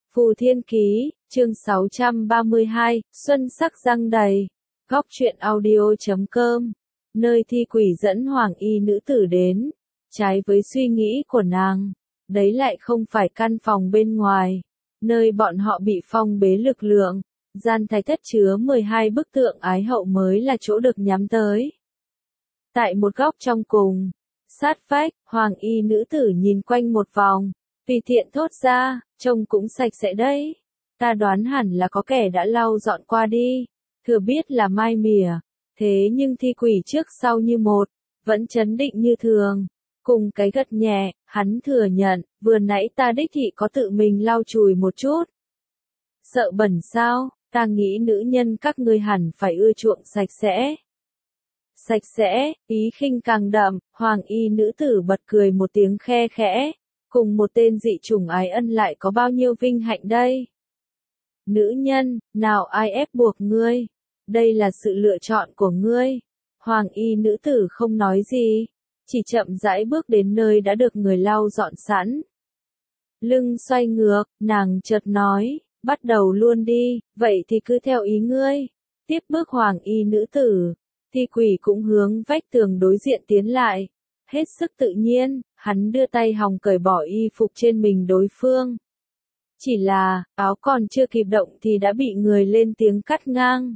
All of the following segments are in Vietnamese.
Phù Thiên Ký, chương 632, Xuân sắc răng đầy. Góc truyện audio.com, nơi thi quỷ dẫn hoàng y nữ tử đến. Trái với suy nghĩ của nàng, đấy lại không phải căn phòng bên ngoài, nơi bọn họ bị phong bế lực lượng. Gian thái thất chứa 12 bức tượng ái hậu mới là chỗ được nhắm tới. Tại một góc trong cùng, sát vách, hoàng y nữ tử nhìn quanh một vòng, tùy tiện thốt ra, trông cũng sạch sẽ đấy. Ta đoán hẳn là có kẻ đã lau dọn qua đi, thừa biết là mai mỉa, thế nhưng thi quỷ trước sau như một, vẫn trấn định như thường. Cùng cái gật nhẹ, hắn thừa nhận, vừa nãy ta đích thị có tự mình lau chùi một chút. Sợ bẩn sao, ta nghĩ nữ nhân các ngươi hẳn phải ưa chuộng sạch sẽ. Sạch sẽ, ý khinh càng đậm, hoàng y nữ tử bật cười một tiếng khe khẽ, cùng một tên dị chủng ái ân lại có bao nhiêu vinh hạnh đây. Nữ nhân, nào ai ép buộc ngươi, đây là sự lựa chọn của ngươi. Hoàng y nữ tử không nói gì, chỉ chậm rãi bước đến nơi đã được người lau dọn sẵn. Lưng xoay ngược, nàng chợt nói, bắt đầu luôn đi, vậy thì cứ theo ý ngươi. Tiếp bước hoàng y nữ tử, thi quỷ cũng hướng vách tường đối diện tiến lại. Hết sức tự nhiên, hắn đưa tay hòng cởi bỏ y phục trên mình đối phương. Chỉ là, áo còn chưa kịp động thì đã bị người lên tiếng cắt ngang.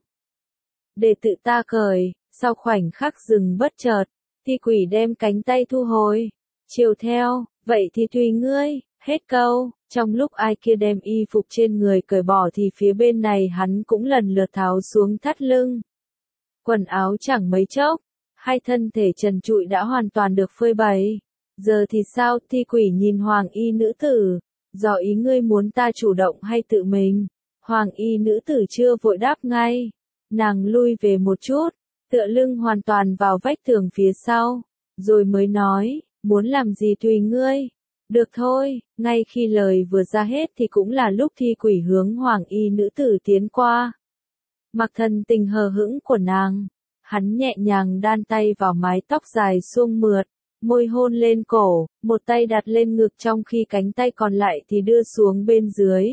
Để tự ta cởi, sau khoảnh khắc dừng bất chợt, thi quỷ đem cánh tay thu hồi. Chiều theo, vậy thì tùy ngươi, hết câu. Trong lúc ai kia đem y phục trên người cởi bỏ thì phía bên này hắn cũng lần lượt tháo xuống thắt lưng. Quần áo chẳng mấy chốc, hai thân thể trần trụi đã hoàn toàn được phơi bày. Giờ thì sao? Thi quỷ nhìn hoàng y nữ tử, dò ý ngươi muốn ta chủ động hay tự mình? Hoàng y nữ tử chưa vội đáp ngay, nàng lui về một chút, tựa lưng hoàn toàn vào vách tường phía sau, rồi mới nói, muốn làm gì tùy ngươi. Được thôi, ngay khi lời vừa ra hết thì cũng là lúc thi quỷ hướng hoàng y nữ tử tiến qua. Mặc thần tình hờ hững của nàng, hắn nhẹ nhàng đan tay vào mái tóc dài suông mượt, môi hôn lên cổ, một tay đặt lên ngực trong khi cánh tay còn lại thì đưa xuống bên dưới.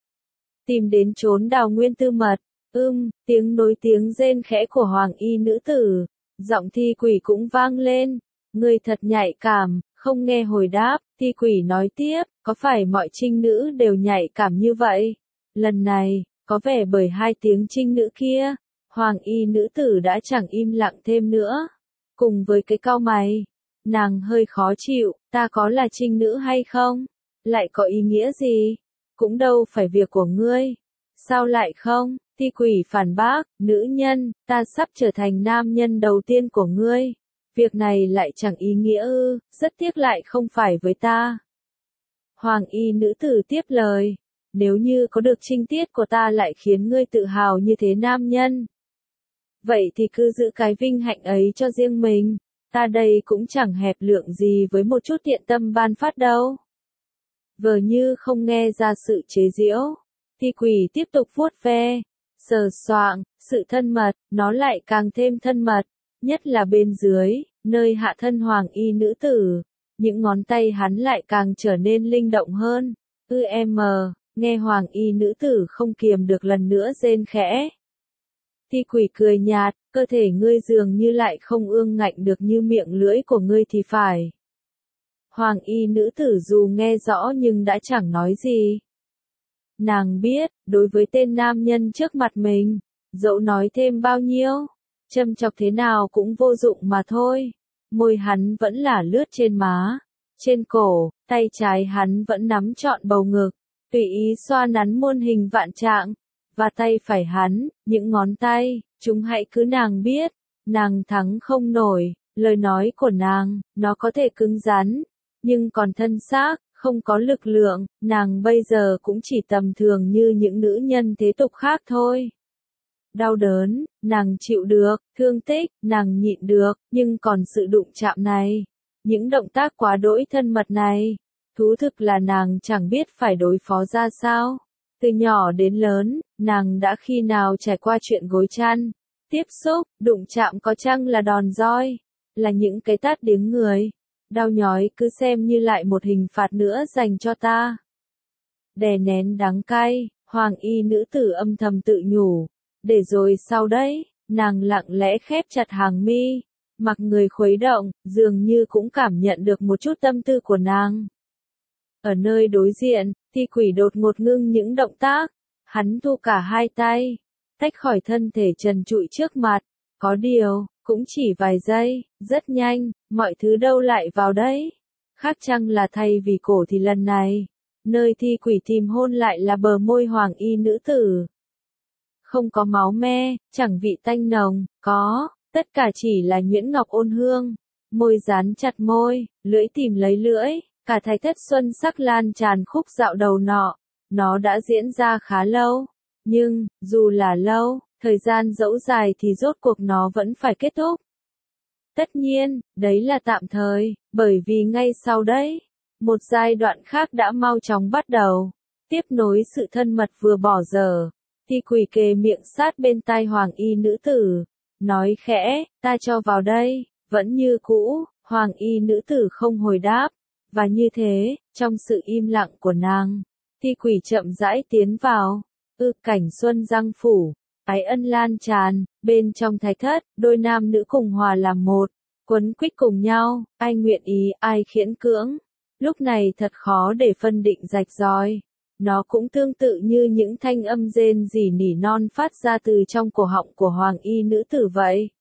Tìm đến chốn đào nguyên tư mật, tiếng nối tiếng rên khẽ của hoàng y nữ tử, giọng thi quỷ cũng vang lên, người thật nhạy cảm, không nghe hồi đáp, thi quỷ nói tiếp, có phải mọi trinh nữ đều nhạy cảm như vậy? Lần này, có vẻ bởi hai tiếng trinh nữ kia, hoàng y nữ tử đã chẳng im lặng thêm nữa. Cùng với cái cau mày, nàng hơi khó chịu, ta có là trinh nữ hay không? Lại có ý nghĩa gì? Cũng đâu phải việc của ngươi. Sao lại không? Thi quỷ phản bác, nữ nhân, ta sắp trở thành nam nhân đầu tiên của ngươi. Việc này lại chẳng ý nghĩa ư, rất tiếc lại không phải với ta. Hoàng y nữ tử tiếp lời, nếu như có được trinh tiết của ta lại khiến ngươi tự hào như thế nam nhân. Vậy thì cứ giữ cái vinh hạnh ấy cho riêng mình, ta đây cũng chẳng hẹp lượng gì với một chút thiện tâm ban phát đâu. Vờ như không nghe ra sự chế giễu, thi quỷ tiếp tục vuốt ve, sờ soạng, sự thân mật, nó lại càng thêm thân mật, nhất là bên dưới, nơi hạ thân hoàng y nữ tử, những ngón tay hắn lại càng trở nên linh động hơn. Nghe hoàng y nữ tử không kiềm được lần nữa rên khẽ. Thi quỷ cười nhạt, cơ thể ngươi dường như lại không ương ngạnh được như miệng lưỡi của ngươi thì phải. Hoàng y nữ tử dù nghe rõ nhưng đã chẳng nói gì. Nàng biết, đối với tên nam nhân trước mặt mình, dẫu nói thêm bao nhiêu, châm chọc thế nào cũng vô dụng mà thôi. Môi hắn vẫn là lướt trên má, trên cổ, tay trái hắn vẫn nắm trọn bầu ngực, tùy ý xoa nắn muôn hình vạn trạng. Và tay phải hắn, những ngón tay, chúng hãy cứ nàng biết, nàng thắng không nổi, lời nói của nàng, nó có thể cứng rắn, nhưng còn thân xác, không có lực lượng, nàng bây giờ cũng chỉ tầm thường như những nữ nhân thế tục khác thôi. Đau đớn, nàng chịu được, thương tích, nàng nhịn được, nhưng còn sự đụng chạm này, những động tác quá đỗi thân mật này, thú thực là nàng chẳng biết phải đối phó ra sao. Từ nhỏ đến lớn, nàng đã khi nào trải qua chuyện gối chăn, tiếp xúc, đụng chạm có chăng là đòn roi, là những cái tát điếng người, đau nhói cứ xem như lại một hình phạt nữa dành cho ta. đè nén đắng cay, hoàng y nữ tử âm thầm tự nhủ. Để rồi sau đấy, nàng lặng lẽ khép chặt hàng mi, mặc người khuấy động, dường như cũng cảm nhận được một chút tâm tư của nàng. Ở nơi đối diện, thi quỷ đột ngột ngưng những động tác, hắn thu cả hai tay, tách khỏi thân thể trần trụi trước mặt, có điều, cũng chỉ vài giây, rất nhanh, mọi thứ đâu lại vào đấy. Khác chăng là thay vì cổ thì lần này, nơi thi quỷ tìm hôn lại là bờ môi hoàng y nữ tử. Không có máu me, chẳng vị tanh nồng, tất cả chỉ là nhuyễn ngọc ôn hương, môi dán chặt môi, lưỡi tìm lấy lưỡi, cả thái thất xuân sắc lan tràn khúc dạo đầu nọ, nó đã diễn ra khá lâu, nhưng, dù là lâu, thời gian dẫu dài thì rốt cuộc nó vẫn phải kết thúc. Tất nhiên, đấy là tạm thời, bởi vì ngay sau đấy, một giai đoạn khác đã mau chóng bắt đầu, tiếp nối sự thân mật vừa bỏ dở. Thi quỷ kề miệng sát bên tai hoàng y nữ tử, nói khẽ, ta cho vào đây, vẫn như cũ, hoàng y nữ tử không hồi đáp, và như thế, trong sự im lặng của nàng, thi quỷ chậm rãi tiến vào, cảnh xuân giang phủ, ái ân lan tràn, bên trong thái thất, đôi nam nữ cùng hòa làm một, quấn quýt cùng nhau, ai nguyện ý, ai khiễn cưỡng, lúc này thật khó để phân định rạch ròi. Nó cũng tương tự như những thanh âm rên rỉ nỉ non phát ra từ trong cổ họng của hoàng y nữ tử vậy.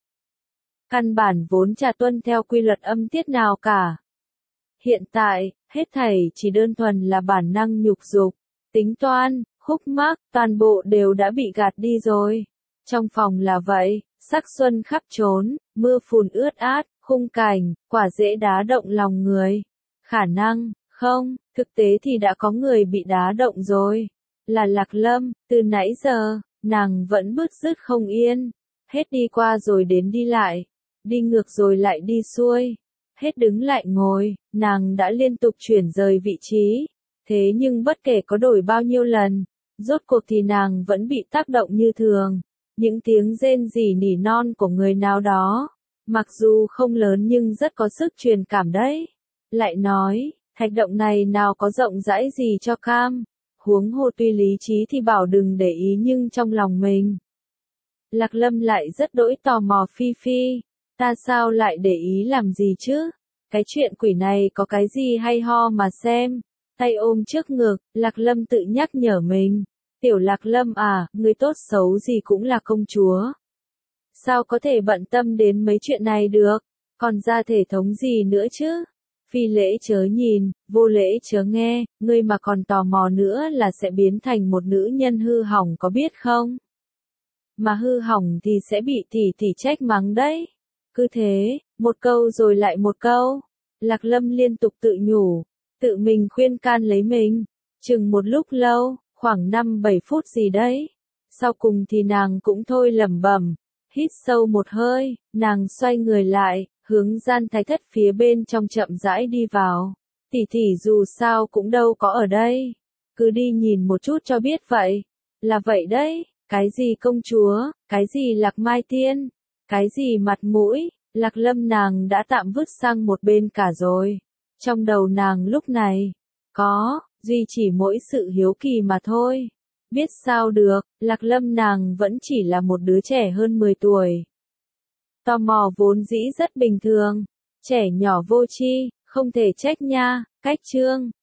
Căn bản vốn chả tuân theo quy luật âm tiết nào cả. Hiện tại, hết thảy chỉ đơn thuần là bản năng nhục dục, tính toán, khúc mắc, toàn bộ đều đã bị gạt đi rồi. Trong phòng là vậy, sắc xuân khắp trốn, mưa phùn ướt át, khung cảnh, quả dễ đá động lòng người. Khả năng, không, thực tế thì đã có người bị đá động rồi. Là Lạc Lâm, từ nãy giờ, nàng vẫn bứt rứt không yên. Hết đi qua rồi đến đi lại, đi ngược rồi lại đi xuôi. Hết đứng lại ngồi, nàng đã liên tục chuyển rời vị trí. Thế nhưng bất kể có đổi bao nhiêu lần, rốt cuộc thì nàng vẫn bị tác động như thường. Những tiếng rên rỉ nỉ non của người nào đó, mặc dù không lớn nhưng rất có sức truyền cảm đấy. Lại nói, thạch động này nào có rộng rãi gì cho cam, huống hồ tuy lý trí thì bảo đừng để ý nhưng trong lòng mình. Lạc Lâm lại rất đỗi tò mò Phi Phi, ta sao lại để ý làm gì chứ, cái chuyện quỷ này có cái gì hay ho mà xem, tay ôm trước ngực, Lạc Lâm tự nhắc nhở mình, tiểu Lạc Lâm à, người tốt xấu gì cũng là công chúa. Sao có thể bận tâm đến mấy chuyện này được, còn ra thể thống gì nữa chứ? Phi lễ chớ nhìn, vô lễ chớ nghe, ngươi mà còn tò mò nữa là sẽ biến thành một nữ nhân hư hỏng có biết không? Mà hư hỏng thì sẽ bị tỷ trách mắng đấy. Cứ thế, một câu rồi lại một câu. Lạc Lâm liên tục tự nhủ, tự mình khuyên can lấy mình. Chừng một lúc lâu, khoảng 5-7 phút gì đấy. Sau cùng thì nàng cũng thôi lẩm bẩm, hít sâu một hơi, nàng xoay người lại. Hướng gian thái thất phía bên trong chậm rãi đi vào. Tỷ dù sao cũng đâu có ở đây. Cứ đi nhìn một chút cho biết vậy. Là vậy đấy, cái gì công chúa, cái gì Lạc Mai Tiên, cái gì mặt mũi, Lạc Lâm nàng đã tạm vứt sang một bên cả rồi. Trong đầu nàng lúc này, có, duy chỉ mỗi sự hiếu kỳ mà thôi. Biết sao được, Lạc Lâm nàng vẫn chỉ là một đứa trẻ hơn 10 tuổi. Tò mò vốn dĩ rất bình thường, trẻ nhỏ vô tri, không thể trách nha, cách chương.